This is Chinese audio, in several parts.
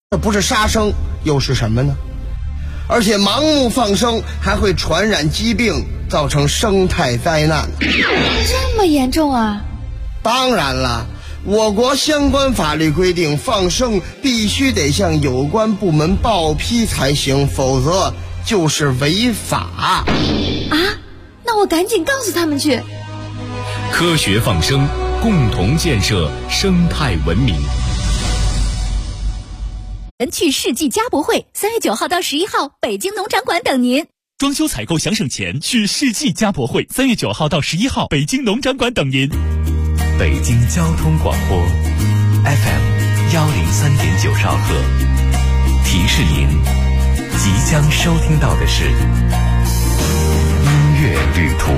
这不是杀生又是什么呢？而且盲目放生还会传染疾病，造成生态灾难。 这么严重啊？ 当然了，我国相关法律规定，放生必须得向有关部门报批才行，否则就是违法。 啊？那我赶紧告诉他们去。 科学放生，共同建设生态文明。 去世纪家博会，3月9号到11号，北京农场馆等您。 装修采购想省钱，去世纪家博会，3月9号到11号，北京农场馆等您。 北京交通广播 FM 103.9兆赫，提示您即将收听到的是音乐旅途。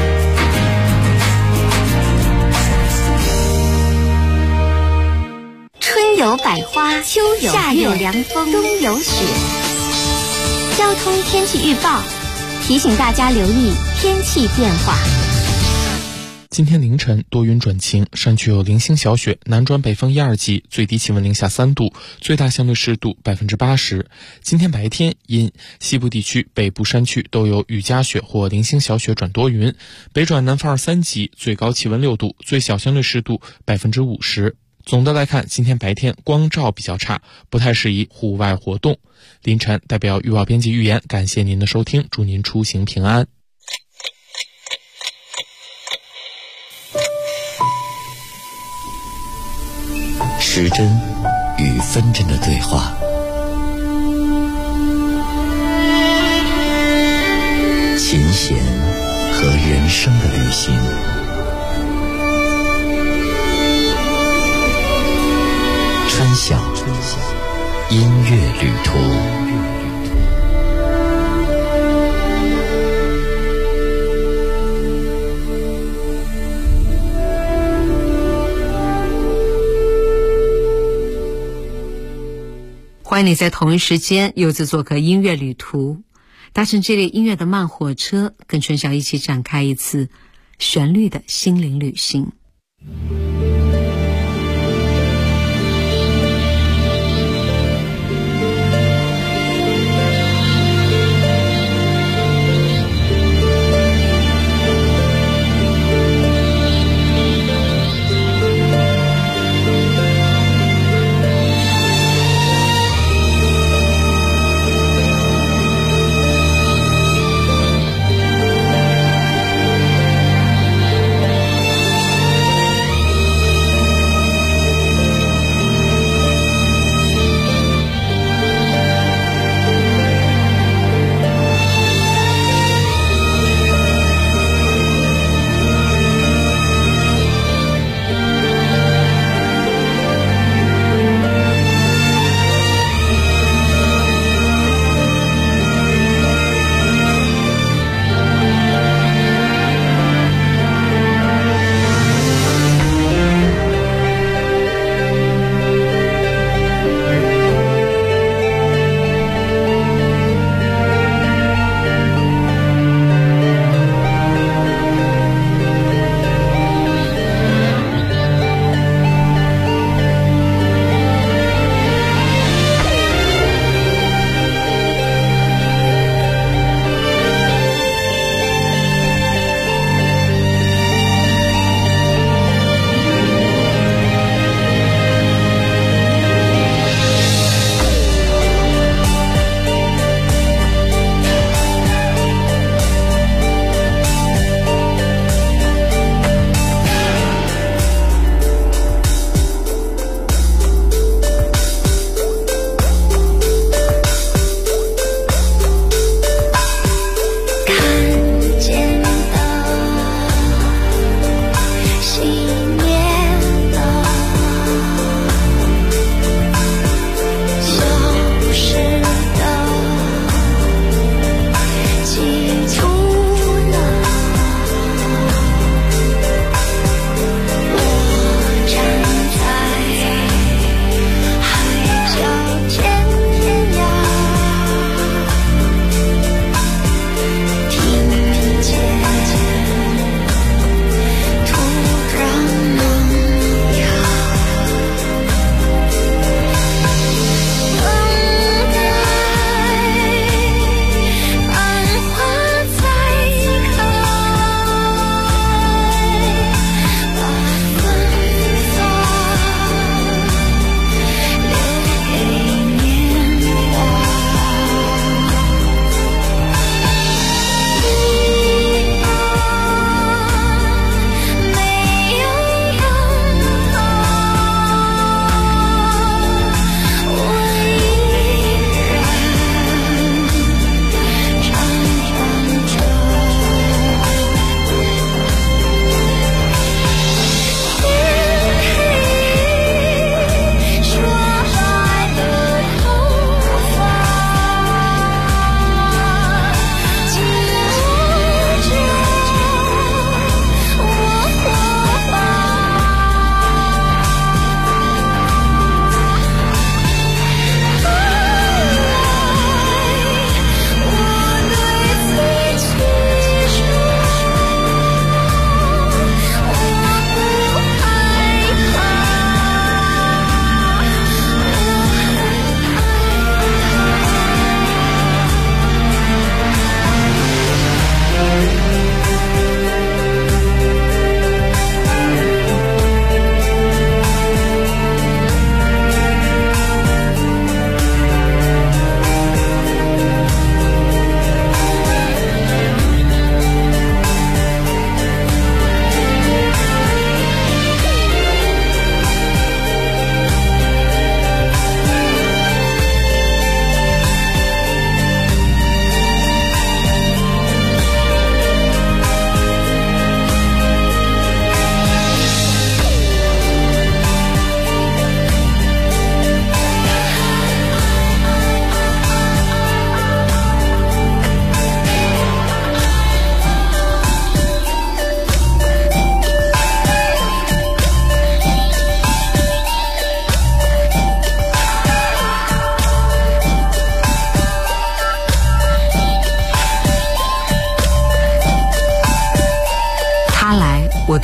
春有百花，秋有夏有凉风，冬有雪。交通天气预报提醒大家留意天气变化。 今天凌晨多云转晴，山区有零星小雪，南转北风1、2级，最低气温零下3度，最大相对湿度80%。今天白天阴，西部地区、北部山区都有雨夹雪或零星小雪转多云，北转南风2、3级，最高气温6度，最小相对湿度50%。总的来看，今天白天光照比较差，不太适宜户外活动。凌晨代表预报编辑预言，感谢您的收听，祝您出行平安。 时针与分针的对话，琴弦和人生的旅行，春晓音乐旅途。 欢迎你在同一时间又次做客音乐旅途，搭乘这类音乐的慢火车，跟春晓一起展开一次旋律的心灵旅行。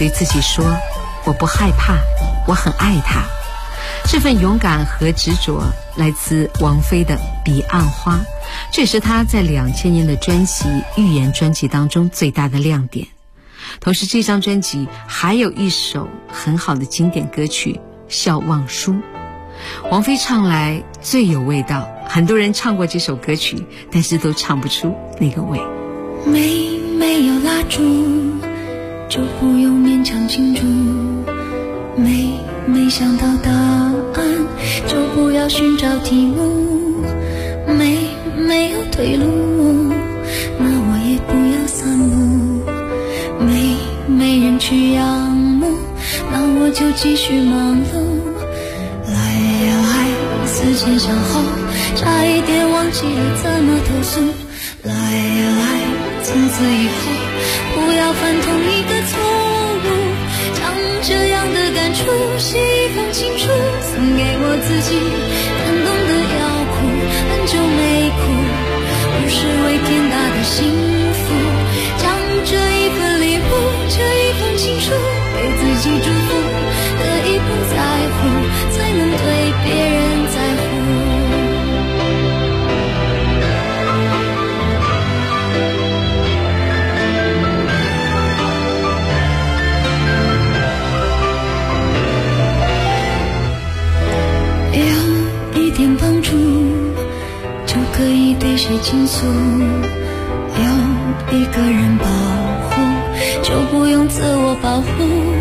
对自己说，我不害怕，我很爱他。这份勇敢和执着来自王菲的《彼岸花》，这也是她在2000年的专辑《预言》专辑当中最大的亮点。同时这张专辑还有一首很好的经典歌曲《笑忘书》，王菲唱来最有味道，很多人唱过这首歌曲，但是都唱不出那个味。 没有蜡烛，就不用勉强庆祝，没想到答案，就不要寻找题目，没有退路，那我也不要散步，没人去仰慕，那我就继续忙碌，来呀来，思前想后，差一点忘记了怎么投诉，来呀来，从此以后不要犯同一个错误，将这样的感触写一封情书，送给我自己，感动的要哭，很久没哭，不是为天大的幸福，将这一份礼物，这一封情书给自己祝福，可以不在乎，才能对别人在乎。帮助就可以对谁倾诉，有一个人保护就不用自我保护，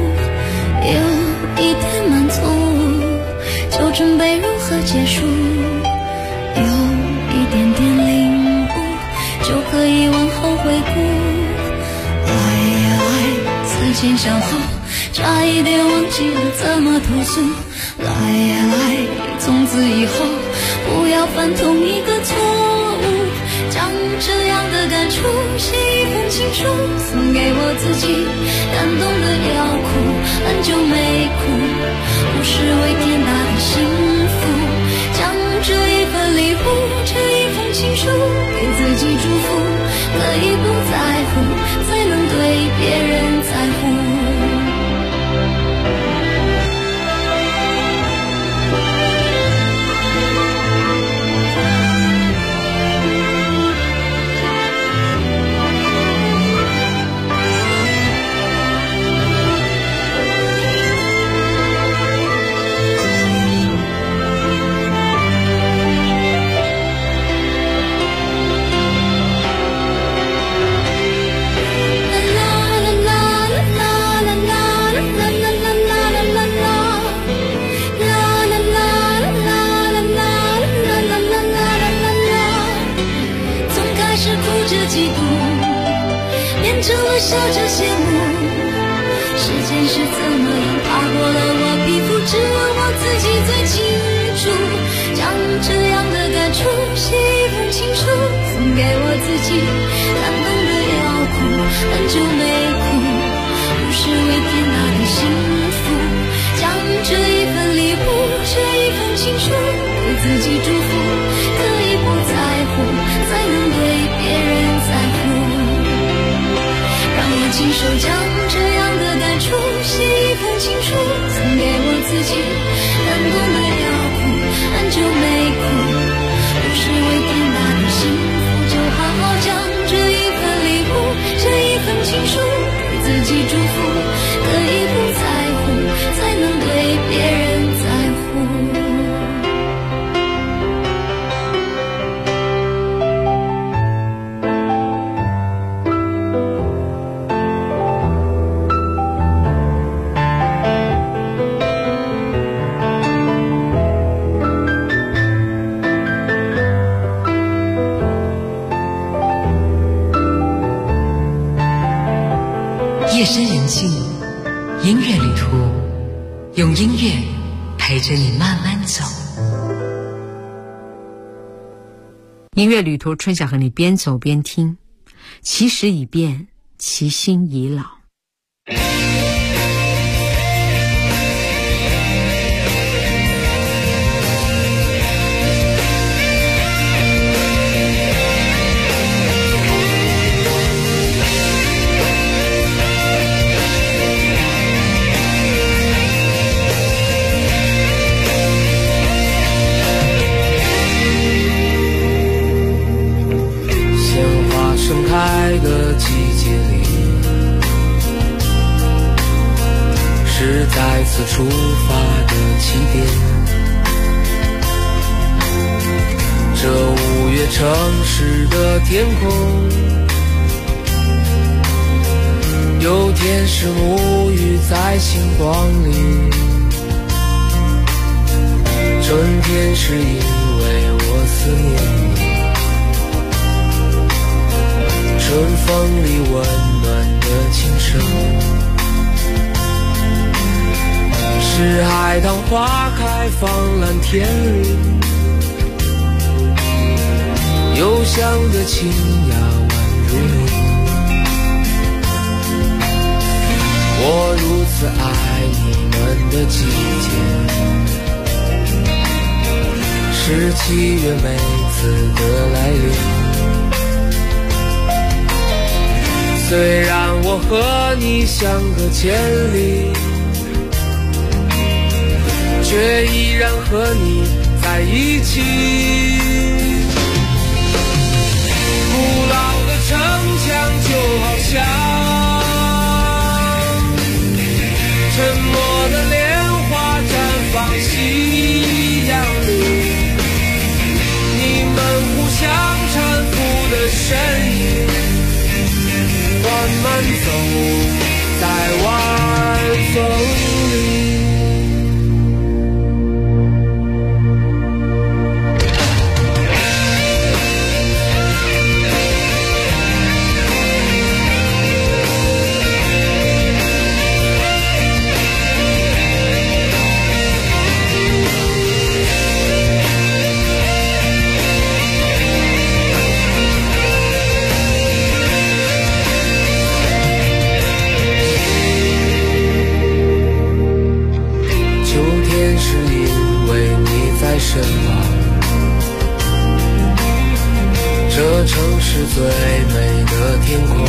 有一点满足就准备如何结束，有一点点领悟就可以往后回顾，来呀来，思前想后，差一点忘记了怎么投诉，来呀来，从此以后不要犯同一个错误，将这样的感触写一封情书，送给我自己，感动的要哭，很久没哭，不是为天大的幸福，将这一份礼物，这一封情书给自己祝福，可以不在乎，才能对别人在乎。成了笑着羡慕，时间是怎么样爬过了我皮肤，只有我自己最清楚，将这样的感触写一封情书，送给我自己，感动的要哭，很久没哭，不是为天大的幸福，将这一份礼物，这一封情书给自己祝福，可以不在乎，才能对别人在乎，让我亲手将这样的感触写一封情书，送给我自己，感动的要哭，很久没哭，不是为天大的幸福，就好好将这一份礼物，这一份情书给自己祝福，可以不在乎，才能对别人在乎。 夜深人静，音乐旅途，用音乐陪着你慢慢走。音乐旅途，春晓和你边走边听。其实已变，其心已老。 次出发的起点。这5月城市的天空，有天使沐浴在星光里，春天是因为我思念你，春风里温暖的琴声，是海棠花开放蓝天里，幽香的清雅宛如你。我如此爱你们的季节，是7月每次的来临。虽然我和你相隔千里，却依然和你在一起。古老的城墙就好像沉默的莲花绽放夕阳里，你们互相搀扶的身影缓慢走在晚风里。身旁，这城市最美的天空，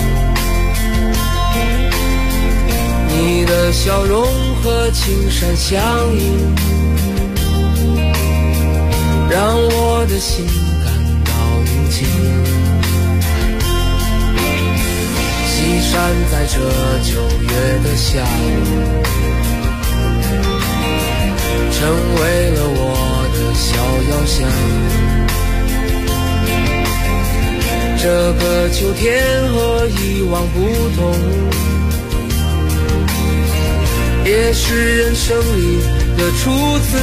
你的笑容和青山相映，让我的心感到宁静。西山在这9月的下午，成为了我的小遥想。这个秋天和以往不同，也是人生里的初次。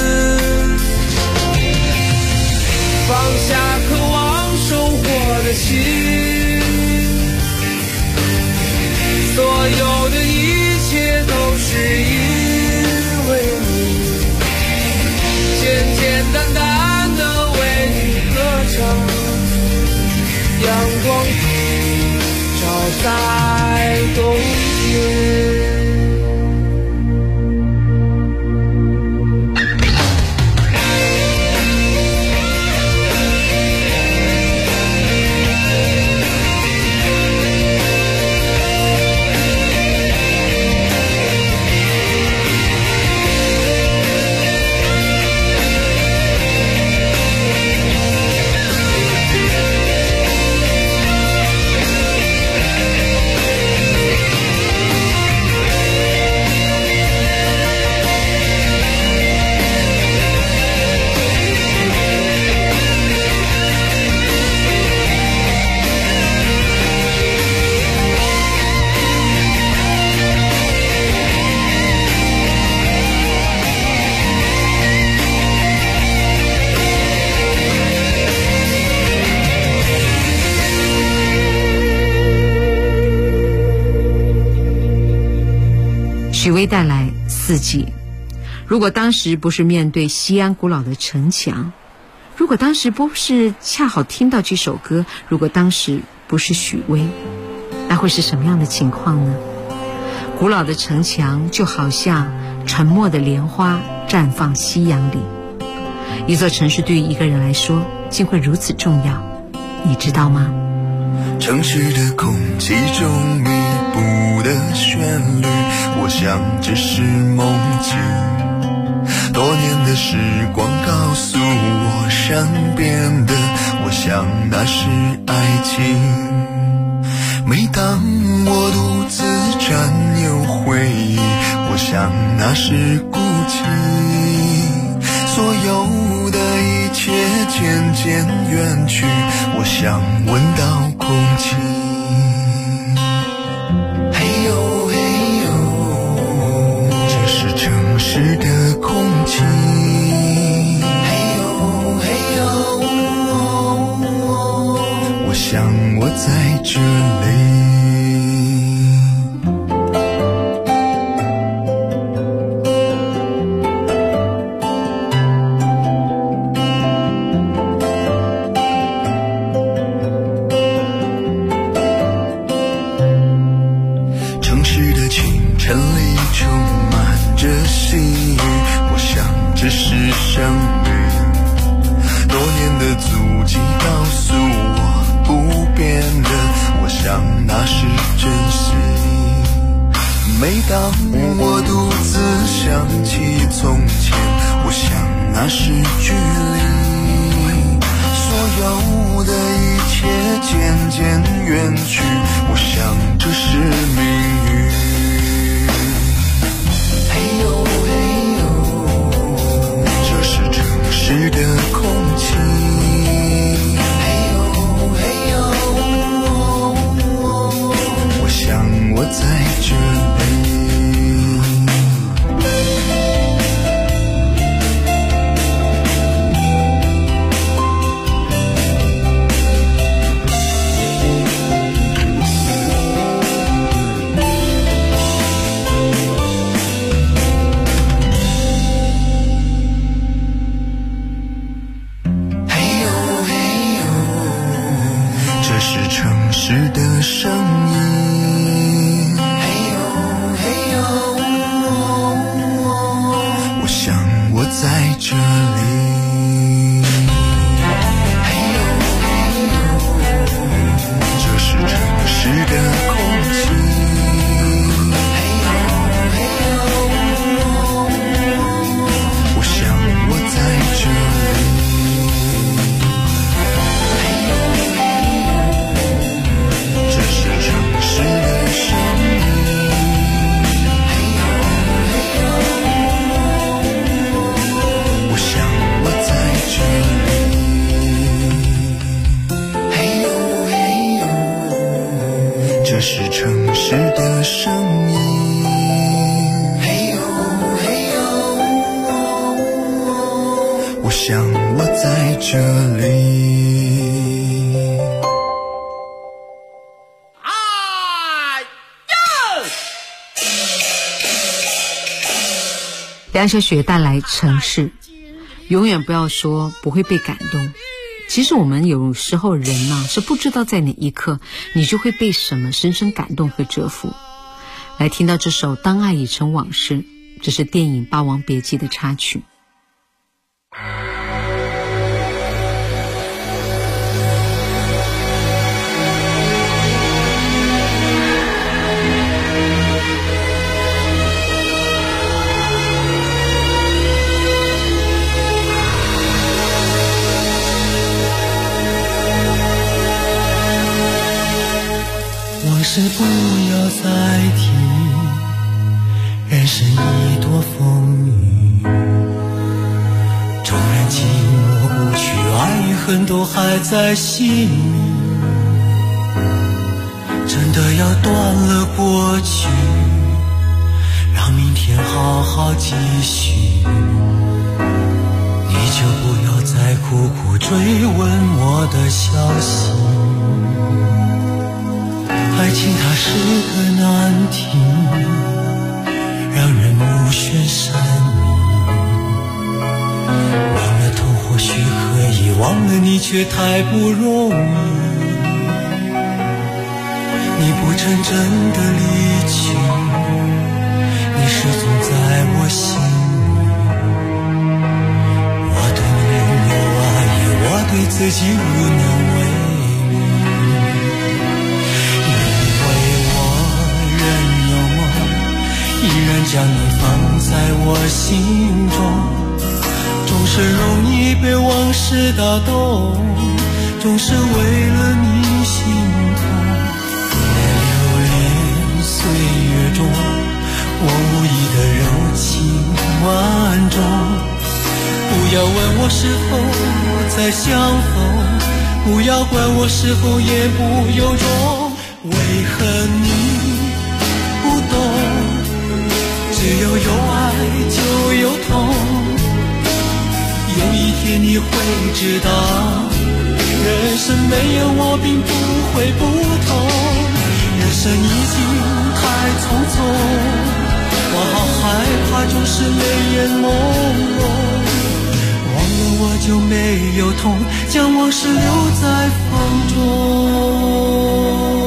放下渴望收获的心，所有的一切都是因为你，简简单单的为你歌唱，阳光照在冬天。 许巍带来四季。如果当时不是面对西安古老的城墙，如果当时不是恰好听到这首歌，如果当时不是许巍，那会是什么样的情况呢？古老的城墙就好像沉默的莲花绽放夕阳里。一座城市对于一个人来说竟会如此重要，你知道吗？ 城市的空气中弥补的旋律，我想这是梦境。多年的时光告诉我，善变的，我想那是爱情。每当我独自占有回忆，我我想那是孤寂，所有的一切渐渐远去，我想闻到空气。嘿呦嘿呦，这是城市的空气。嘿呦嘿呦，我想我在这里。每当我独自想起从前，我想那是距离，所有的一切渐渐远去，我想这是命运。嘿呦嘿呦，这是城市的空气。嘿呦嘿呦，我想我在这里。城市的声音，嘿呦嘿呦，我想我在这里。嘿呦嘿呦，这是城市的空气。嘿呦嘿呦，我想我在这里。是的声音，嘿呦嘿呦，我想我在这里。嘿呦嘿呦，这是城市的声音。嘿呦嘿呦，我想我在这里。 梁小雪带来城市，永远不要说不会被感动。其实我们有时候人呢，是不知道在哪一刻你就会被什么深深感动和折服。来听到这首《当爱已成往事》，这是电影《霸王别姬》的插曲。 往事不要再提，人生一朵风雨，纵然寂寞不去，爱与恨都还在心里。真的要断了过去，让明天好好继续，你就不要再苦苦追问我的消息。爱情它是个难题，让人目眩神迷。忘了痛或许可以，忘了你却太不容易。你不曾真的离去，你始终在我心里。我对你拥有爱意，我对自己无能为力。依然将你放在我心中，总是容易被往事打动，总是为了你心痛。在流连岁月中， 我无意的柔情万种。不要问我是否再相逢，不要管我是否言不由衷。为何你不懂？只有有爱就有痛。有一天你会知道，人生没有我并不会不同。人生已经太匆匆，我好害怕总是泪眼朦胧。忘了我就没有痛，将往事留在风中。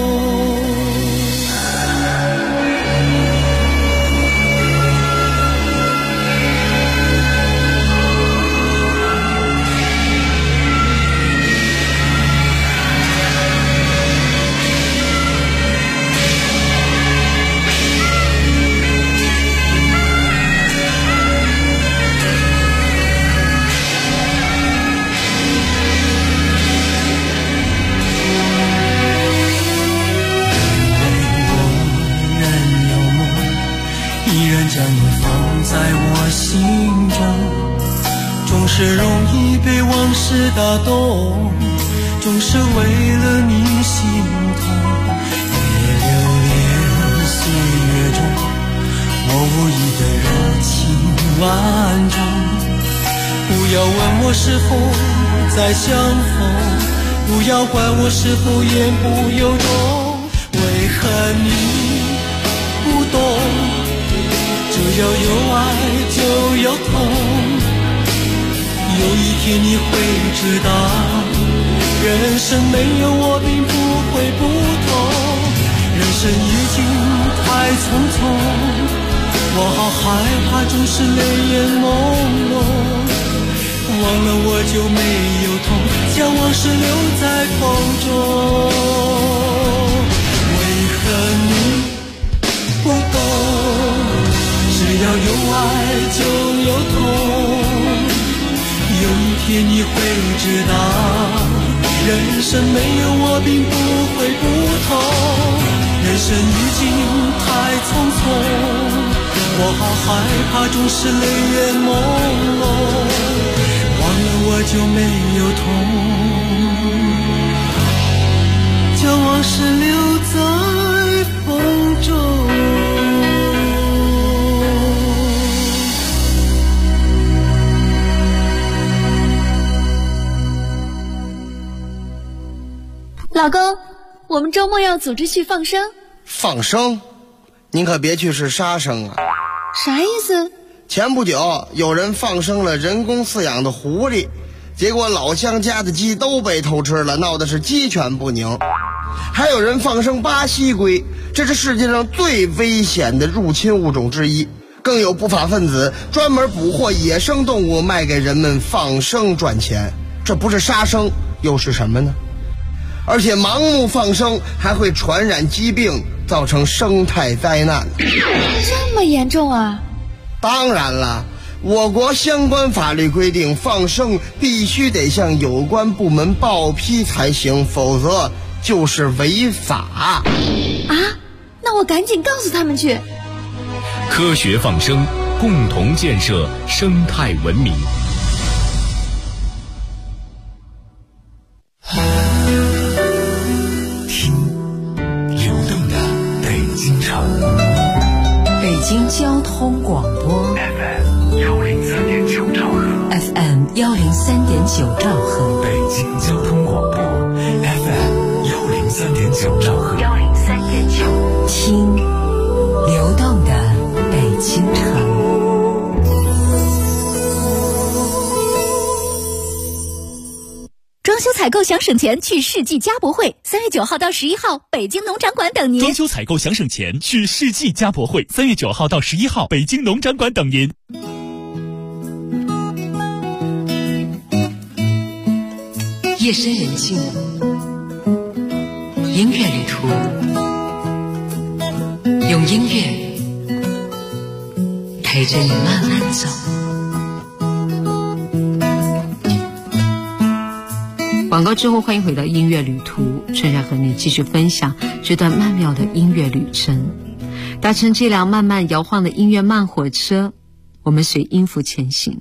将你放在我心中，总是容易被往事打动，总是为了你心痛。别留恋岁月中我无意的柔情万种。不要问我是否再相逢，不要管我是否言不由衷。为何你不懂？只要有爱就有痛，有一天你会知道，人生没有我并不会不同。人生已经太匆匆，我好害怕总是泪眼朦胧。忘了我就没有痛，将往事留在风中。为何你不懂？只要有爱就有痛，有一天你会知道，人生没有我并不会不同。人生已经太匆匆，我好害怕总是泪眼朦胧。忘了我就没有痛，将往事留在风中。 老公，我们周末要组织去放生。 放生？您可别去是杀生啊！ 啥意思？ 前不久有人放生了人工饲养的狐狸，结果老乡家的鸡都被偷吃了，闹的是鸡犬不宁。还有人放生巴西龟，这是世界上最危险的入侵物种之一。更有不法分子专门捕获野生动物卖给人们放生赚钱，这不是杀生又是什么呢？而且盲目放生还会传染疾病，造成生态灾难。 这么严重啊？ 当然了，我国相关法律规定，放生必须得向有关部门报批才行，否则就是违法。 啊？那我赶紧告诉他们去。 科学放生，共同建设生态文明。 北京交通广播 FM 103.9兆赫 FM 103.9兆赫， 北京交通广播 FM 103.9兆赫 103.9，听流动的北京城。 装修采购想省钱，去世纪家博会，3月9号到11号，北京农展馆等您。 装修采购想省钱，去世纪家博会，3月9号到11号，北京农展馆等您。 夜深人静，音乐旅途，用音乐陪着你慢慢走。广告之后，欢迎回到音乐旅途，春夏和你继续分享这段曼妙的音乐旅程。 搭乘这辆慢慢摇晃的音乐慢火车，我们随音符前行。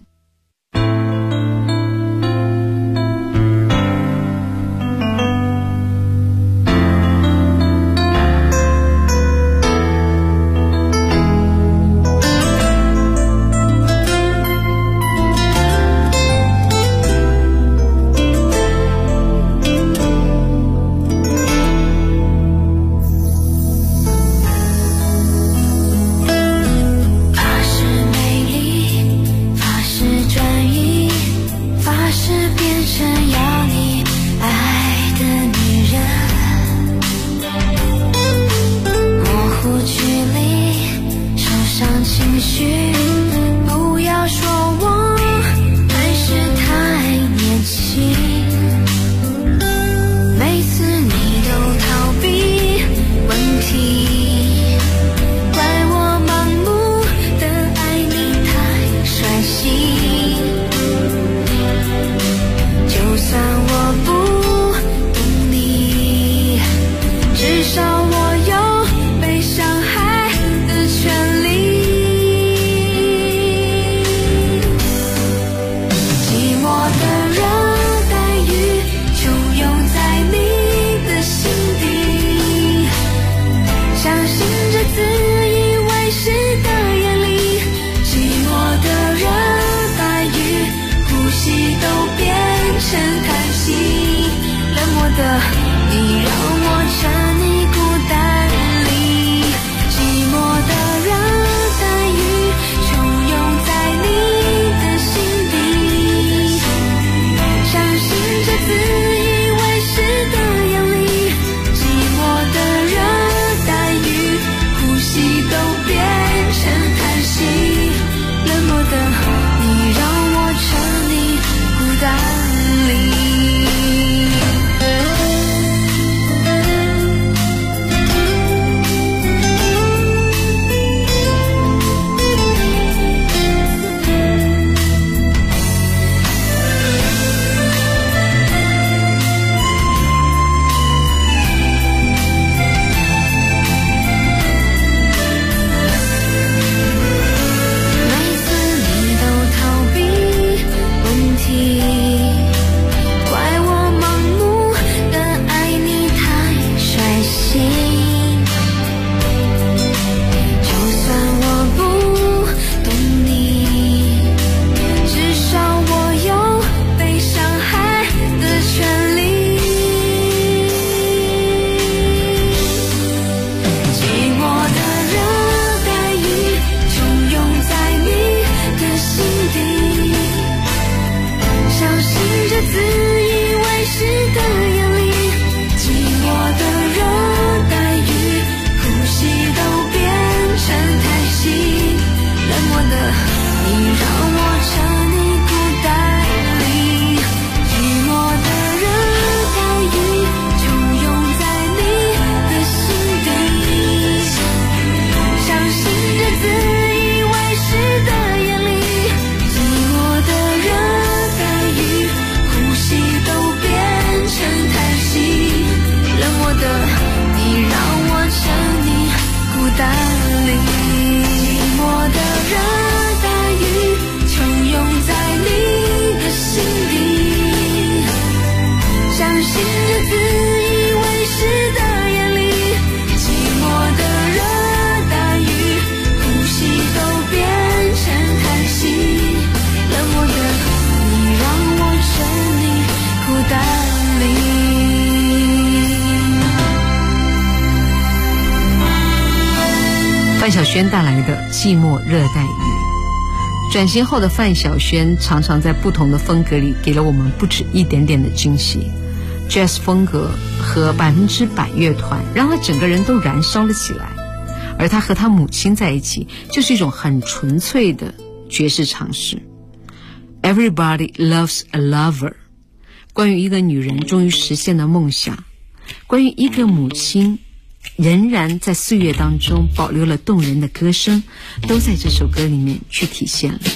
范晓萱带来的《寂寞热带雨》。转型后的范晓萱常常在不同的风格里给了我们不止一点点的惊喜。Jazz 风格和100%乐团让他整个人都燃烧了起来，而他和他母亲在一起就是一种很纯粹的爵士尝试。Everybody loves a lover， 关于一个女人终于实现了梦想，关于一个母亲仍然在岁月当中保留了动人的歌声，都在这首歌里面去体现了。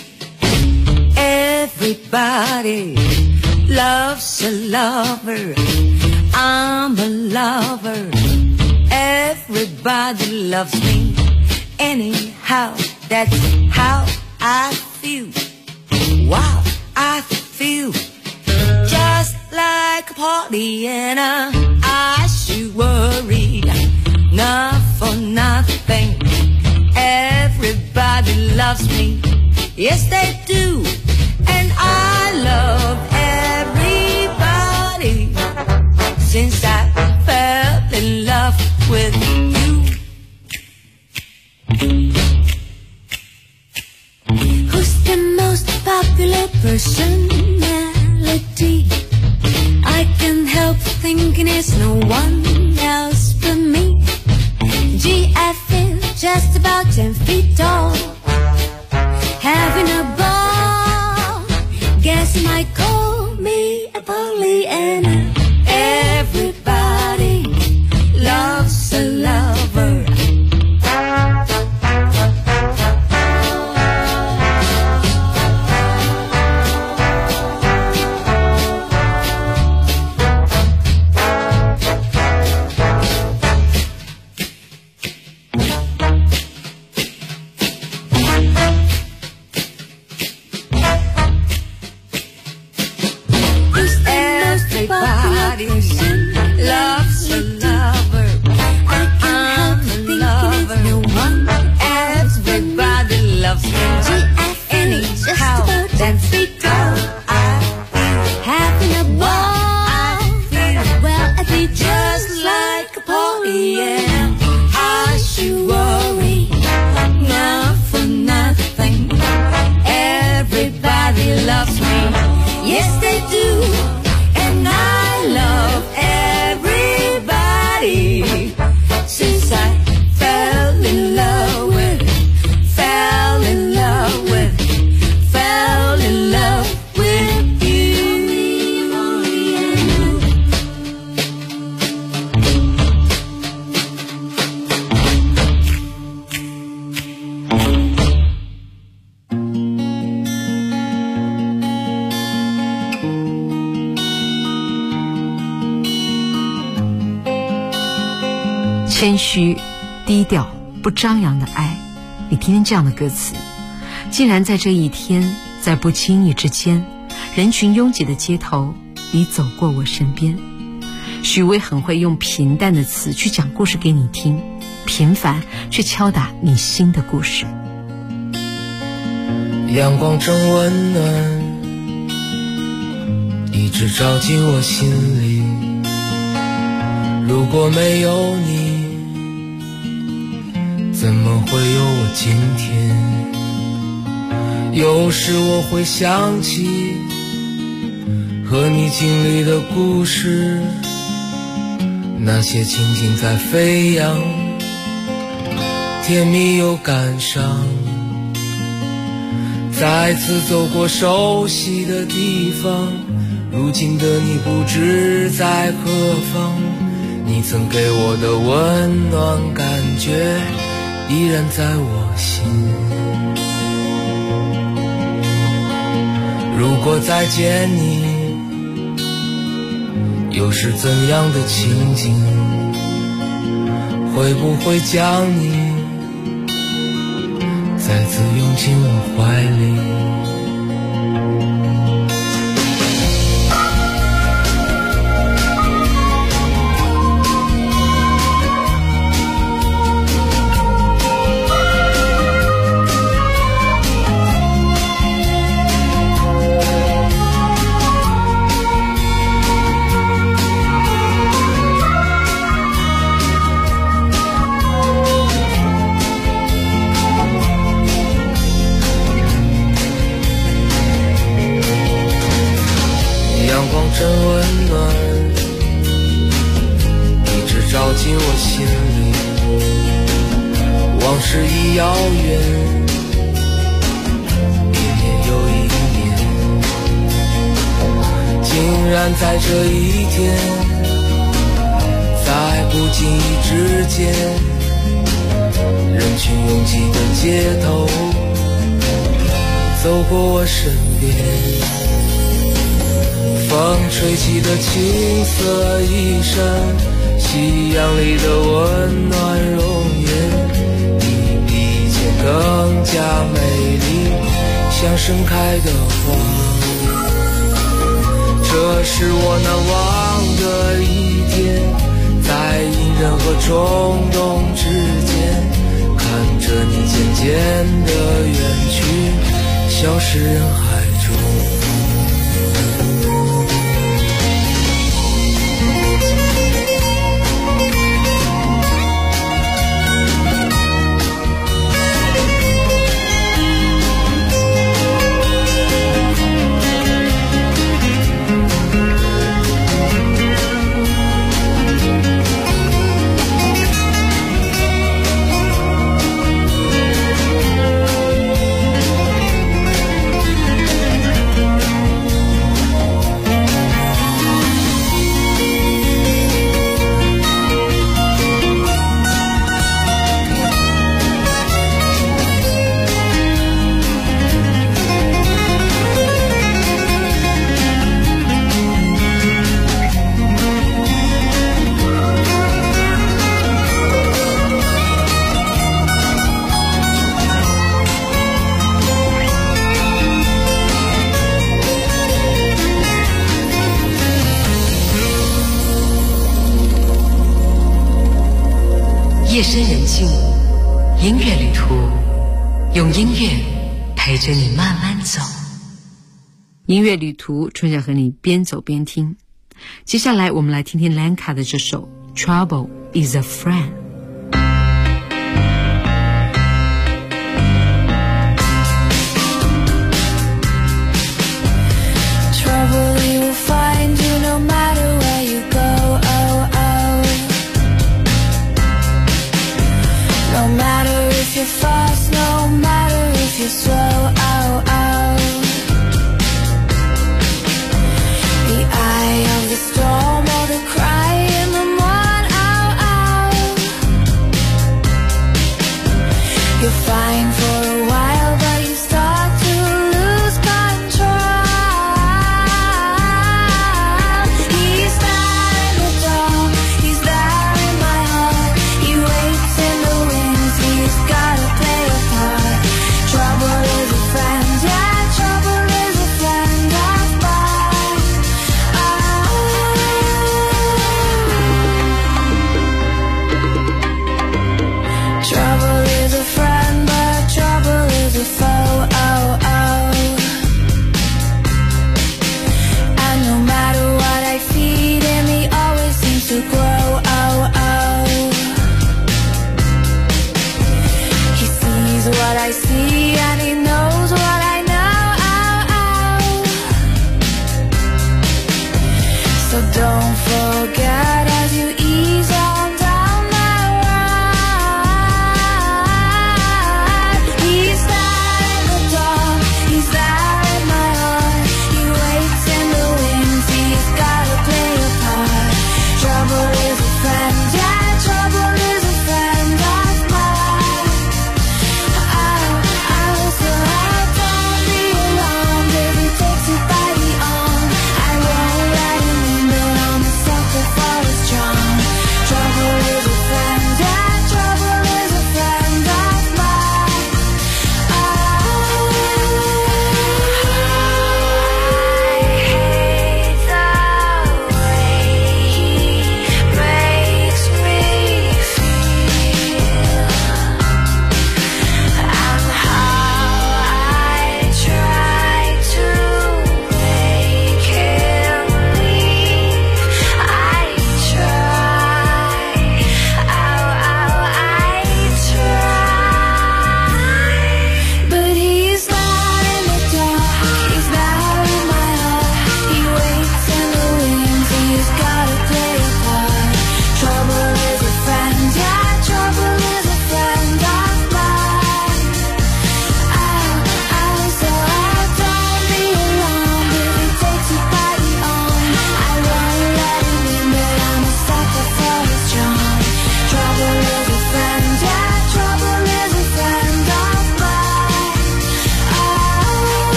Everybody loves a lover, I'm a lover. Everybody loves me, anyhow, that's how I feel. Wow, I feel just like a Pollyanna. I should worry, not for nothing. Everybody loves me, yes they do. And I love everybody since I fell in love with you. Who's the most popular personality? I can't help thinking it's no one else but me. Gee, I feel just about 10 feet tall, having a ball. Guess you might call me a Pollyanna. Everybody loves a lover. Loves a lover. I'm a lover. No one. Everybody loves me. Anyhow, that's how I feel. Having a ball. Well, I feel just like a Pollyanna. I should worry, not for nothing. Everybody loves me. Yes, they do. And I love everybody since I fell in love with 谦虚、低调、不张扬的爱，你听听这样的歌词，竟然在这一天，在不经意之间，人群拥挤的街头，你走过我身边。许巍很会用平淡的词去讲故事给你听，平凡却敲打你心的故事。 阳光正温暖，一直照进我心里。如果没有你，怎么会有我今天？有时我会想起和你经历的故事，那些情景在飞扬，甜蜜又感伤。再次走过熟悉的地方，如今的你不知在何方。你曾给我的温暖感觉依然在我心。如果再见你，又是怎样的情景？会不会将你再次拥进我怀里？真温暖，一直照进我心里。往事已遥远，一年又一年，竟然在这一天，在不经意之间，人群拥挤的街头，走过我身边。风吹起的青色衣衫，夕阳里的温暖容颜，你比更加美丽，像盛开的花。这是我难忘的一天，在隐忍和冲动之间，看着你渐渐地远去，消失人海中。 夜深人静，音乐旅途，用音乐陪着你慢慢走。音乐旅途，春夏和你边走边听。接下来我们来听听兰卡的这首 Trouble is a Friend。 You're fast, no matter if you're slow, oh, oh. The eye of the storm or the cry in the morn, oh, oh. You're fine for a while, but you start to lose control. He's there in the dawn, he's there in my heart. He waits in the wings, he's got trouble is a friend, yeah, trouble is a friend of mine. Trouble is a friend, but trouble is a foe, oh, oh. And no matter what I feed him, he always seems to grow, oh, oh. He sees what I see and he knows what I know, oh, oh. So don't forget as you ease on down the road. He's there in the dawn, he's there in my heart. He waits in the wings, he's gotta play a part. Trouble is a friend, yeah, trouble is a friend of mine. So don't be alarmed, baby, takes you by the arm. I won't let him in, but I'm a sucker for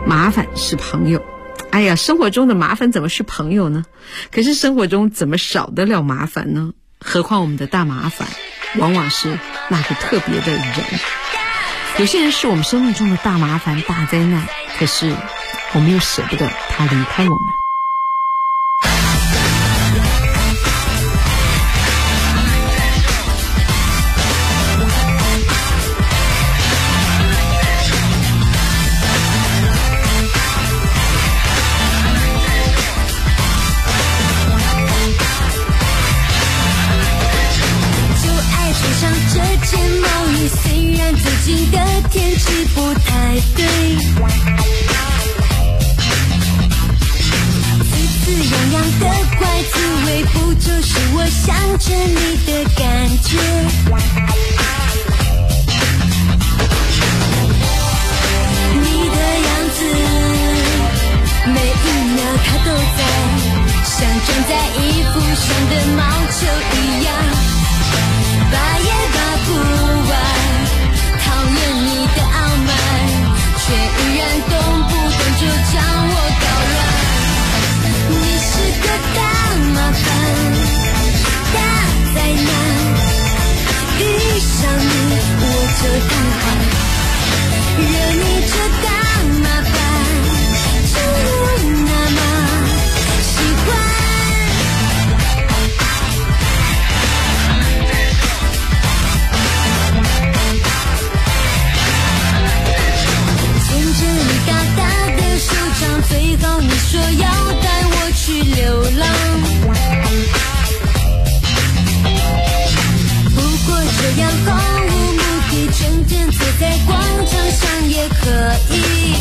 麻烦是朋友。哎呀，生活中的麻烦怎么是朋友呢？可是生活中怎么少得了麻烦呢？何况我们的大麻烦往往是那个特别的人。有些人是我们生命中的大麻烦、大灾难，可是我们又舍不得他离开我们。 虽然最近的天气不太对，刺痒痒的怪滋味，不就是我想着你的感觉？你的样子，每一秒它都在，像站在衣服上的毛球一样，拔也拔不完。讨厌你的傲慢，却依然动不动就将我搞乱。你是个大麻烦，大灾难，遇上你我就瘫痪，惹你这大麻烦，就那么喜欢。最后你说要带我去流浪，不过这样毫无目的，整天坐在广场上也可以。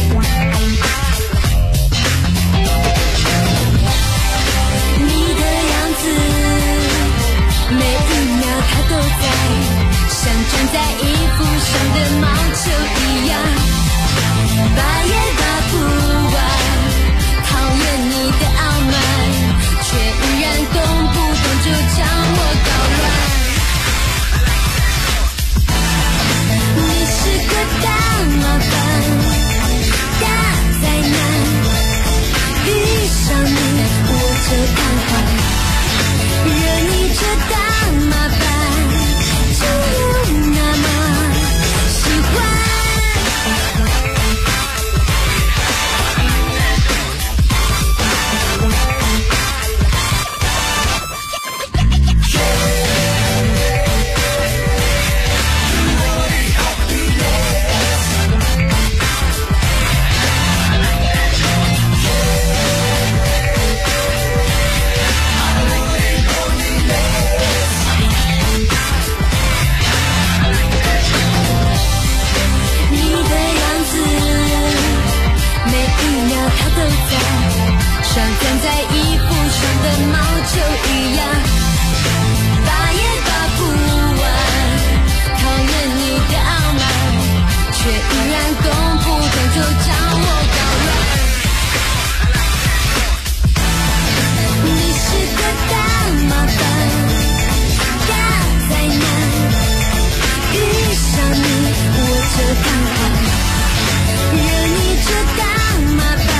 你的样子，每一秒它都在，像站在衣服上的毛球一样，拔也拔不完。你的傲慢，却依然动不动就将我搞乱。你是个大麻烦，大灾难，遇上你我就瘫痪，惹你这大麻烦，就那么喜欢。像站在衣服上的毛球一样，拔也拔不完。讨厌你的傲慢，却依然动不动就将我搞乱。你是个大麻烦，大灾难，遇上你我就瘫痪，惹你这大麻烦。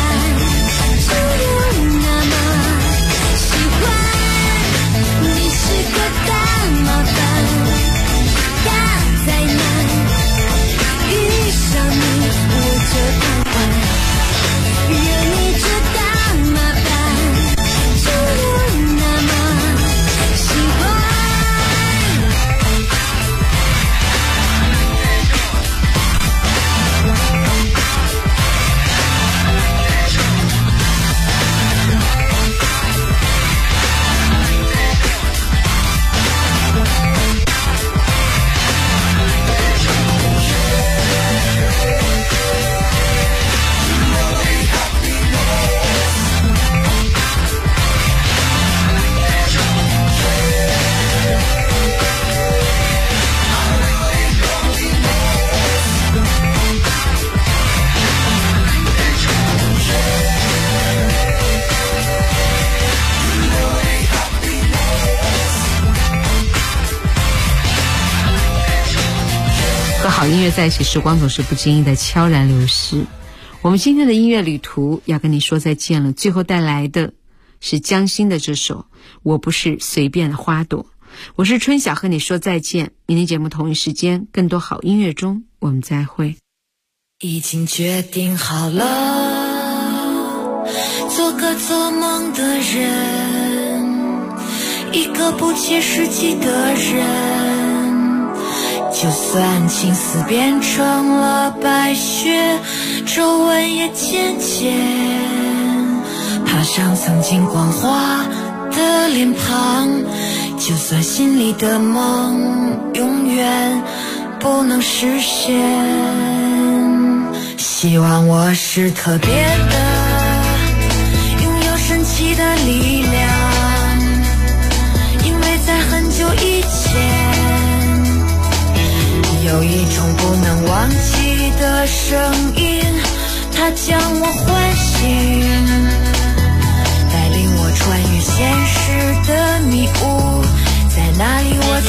好音乐在一起，时光总是不经意的悄然流逝。 我们今天的音乐旅途要跟你说再见了，最后带来的是江心的这首我不是随便的花朵。我是春晓，和你说再见，明天节目同一时间更多好音乐中我们再会。 已经决定好了，做个做梦的人，一个不切实际的人，就算青丝变成了白雪，皱纹也渐渐爬上曾经光滑的脸庞，就算心里的梦永远不能实现。希望我是特别的，拥有神奇的力量，因为在很久以前，有一种不能忘记的声音，它将我唤醒，带领我穿越现实的迷雾，在那里我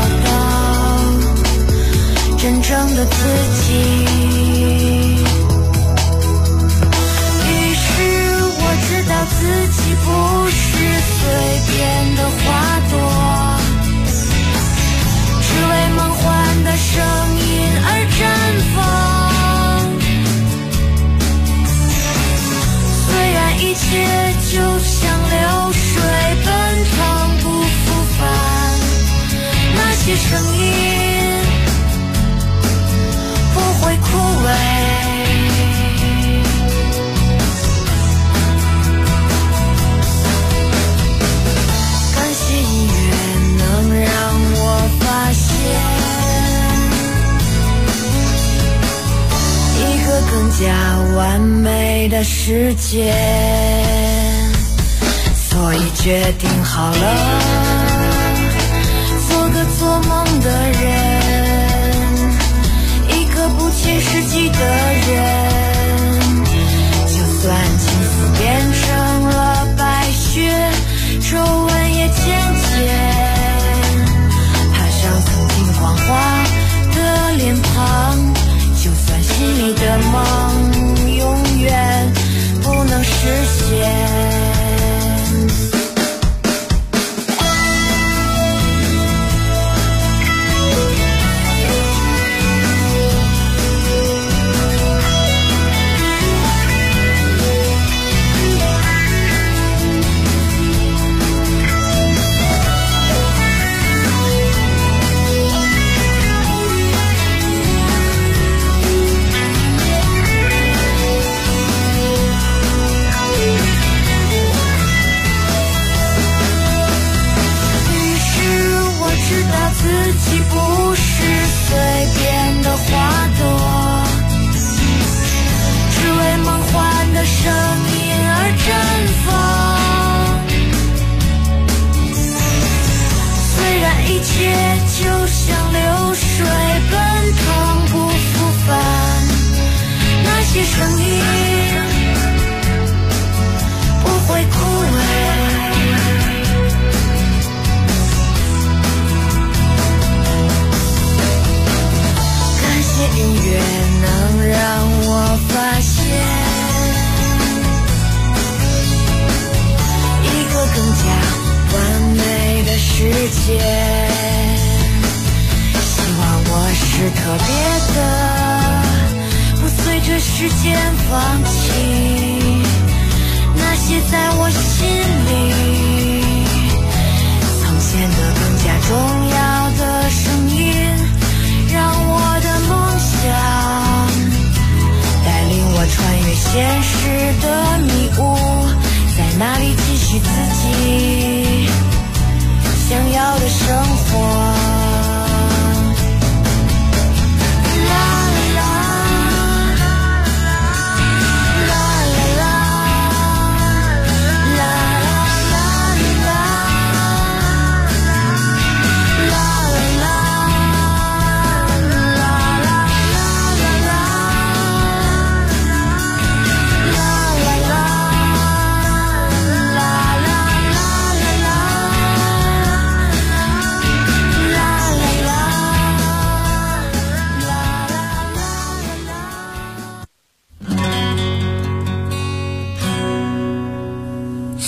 才找到真正的自己。知道自己不是随便的花朵，只为梦幻的声音而绽放。虽然一切就像流水奔腾不复返，那些声音不会枯萎。更加完美的世界，所以决定好了，做个做梦的人，一个不切实际的人，就算青丝变成了白雪，皱纹也渐渐爬上曾经光滑的脸庞，就算心里的梦永远不能实现。现实的迷雾，在哪里继续自己想要的生活。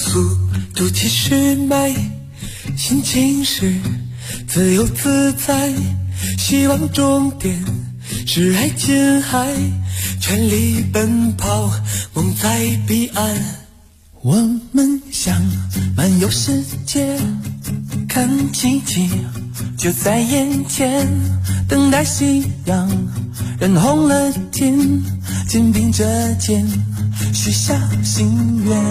速度其实慢，心情是自由自在，希望终点是爱琴海，全力奔跑，梦在彼岸。我们想漫游世界，看奇迹就在眼前，等待夕阳染红了天，肩并着肩许下心愿。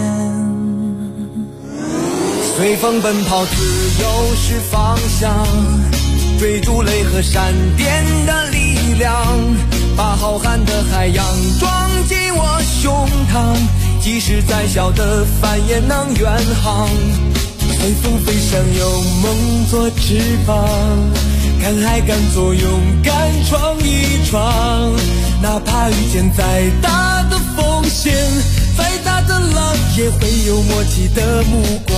随风奔跑，自由是方向，追逐雷和闪电的力量，把浩瀚的海洋装进我胸膛，即使再小的帆也能远航。随风飞翔，有梦做翅膀，敢爱敢做，勇敢闯一闯，哪怕遇见再大的风险，再大的浪也会有默契的目光。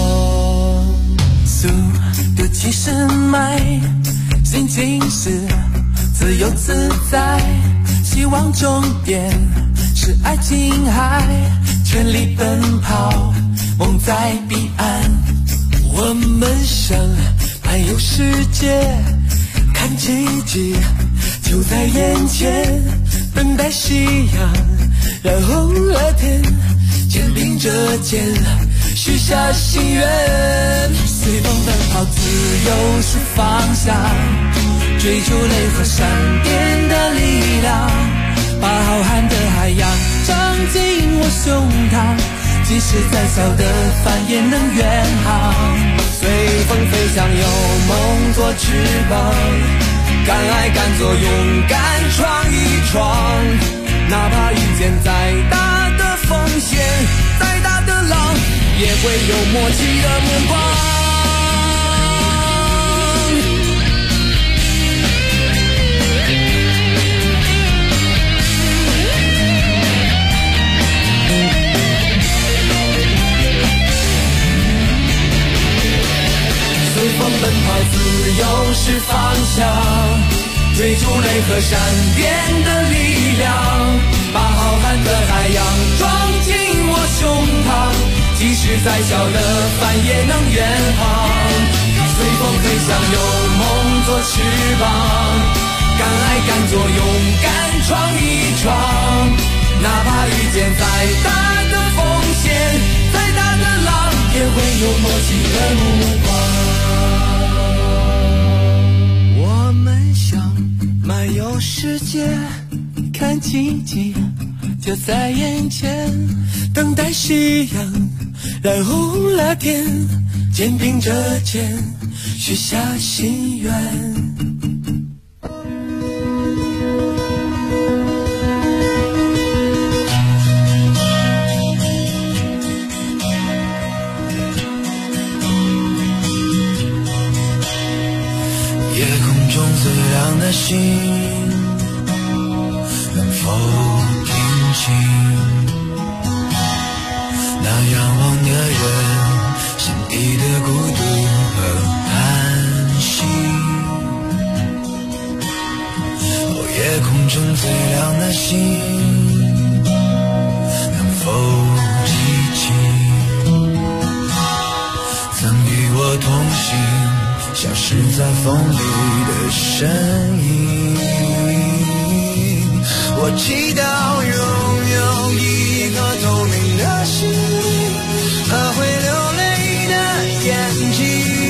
速度其实慢，心情是自由自在，希望终点是爱琴海，全力奔跑，梦在彼岸。我们想漫游世界，看奇迹就在眼前，等待夕阳染红了天，肩并着肩许下心愿。随风奔跑，自由是方向，追逐雷和闪电的力量，把浩瀚的海洋装进我胸膛，即使再小的帆也能远航。随风飞翔，有梦做翅膀，敢爱敢做，勇敢闯一闯，哪怕遇见再大的风险，再大的浪也会有默契的目光。随风奔跑，自由是方向，追逐雷和闪电的力量，把浩瀚的海洋装进我胸膛，即使再小的帆也能远航。随风飞翔，有梦做翅膀，敢爱敢做，勇敢闯一闯，哪怕遇见再大的风险，再大的浪也会有默契的目光。我们想漫游世界，看奇迹就在眼前，等待夕阳染红了天，肩并着肩许下心愿。夜空中最亮的星，能否听清那仰望的人心底的孤独和叹息？夜空中最亮的星，能否记起曾与我同行消失在风里的身影？我祈祷拥有一颗透明的心灵和会流泪的眼睛，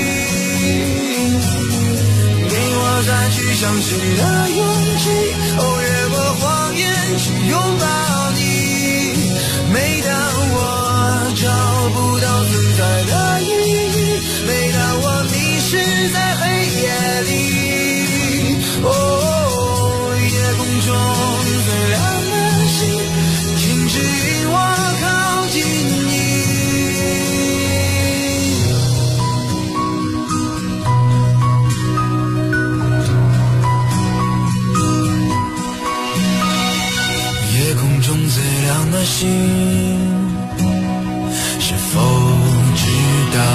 给我再去相信的勇气，越过谎言去拥抱你。每当我找不到自在的意义，每当我迷失在黑夜里，夜空中最亮的星，请指引我靠近你。夜空中最亮的星，是否知道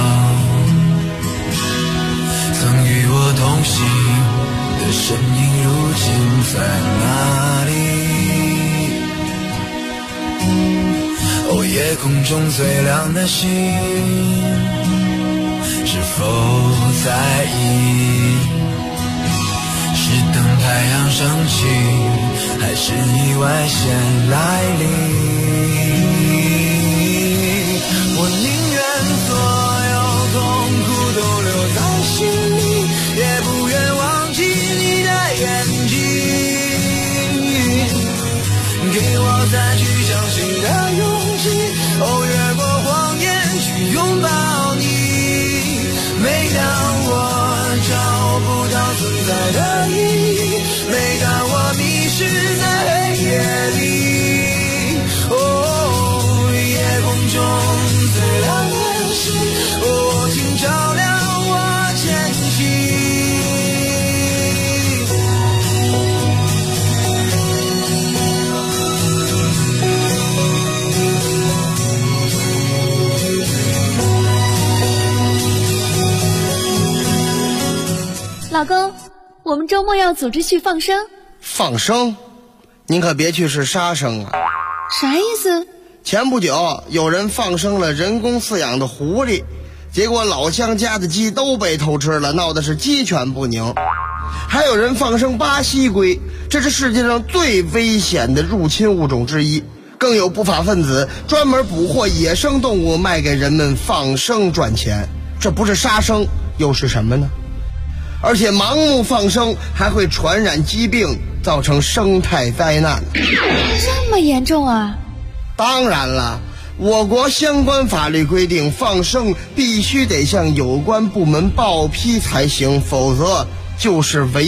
曾与我同行的身影如今在哪里？ 夜空中最亮的星，是否在意？是等太阳升起，还是意外先来临？我宁愿所有痛苦都留在心里，也不愿忘记你的眼睛，给我再去相信的勇气，越过谎言去拥抱你。每当我找不到存在的意义，每当我迷失在黑夜里，夜空中最亮的星，请照亮我前行。 老公，我们周末要组织去放生。 放生？您可别去是杀生啊！ 啥意思？ 前不久有人放生了人工饲养的狐狸，结果老乡家的鸡都被偷吃了，闹得是鸡犬不宁。还有人放生巴西龟，这是世界上最危险的入侵物种之一。更有不法分子专门捕获野生动物卖给人们放生赚钱，这不是杀生又是什么呢？而且盲目放生还会传染疾病，造成生态灾难。 这么严重啊？ 当然了，我国相关法律规定，放生必须得向有关部门报批才行，否则就是违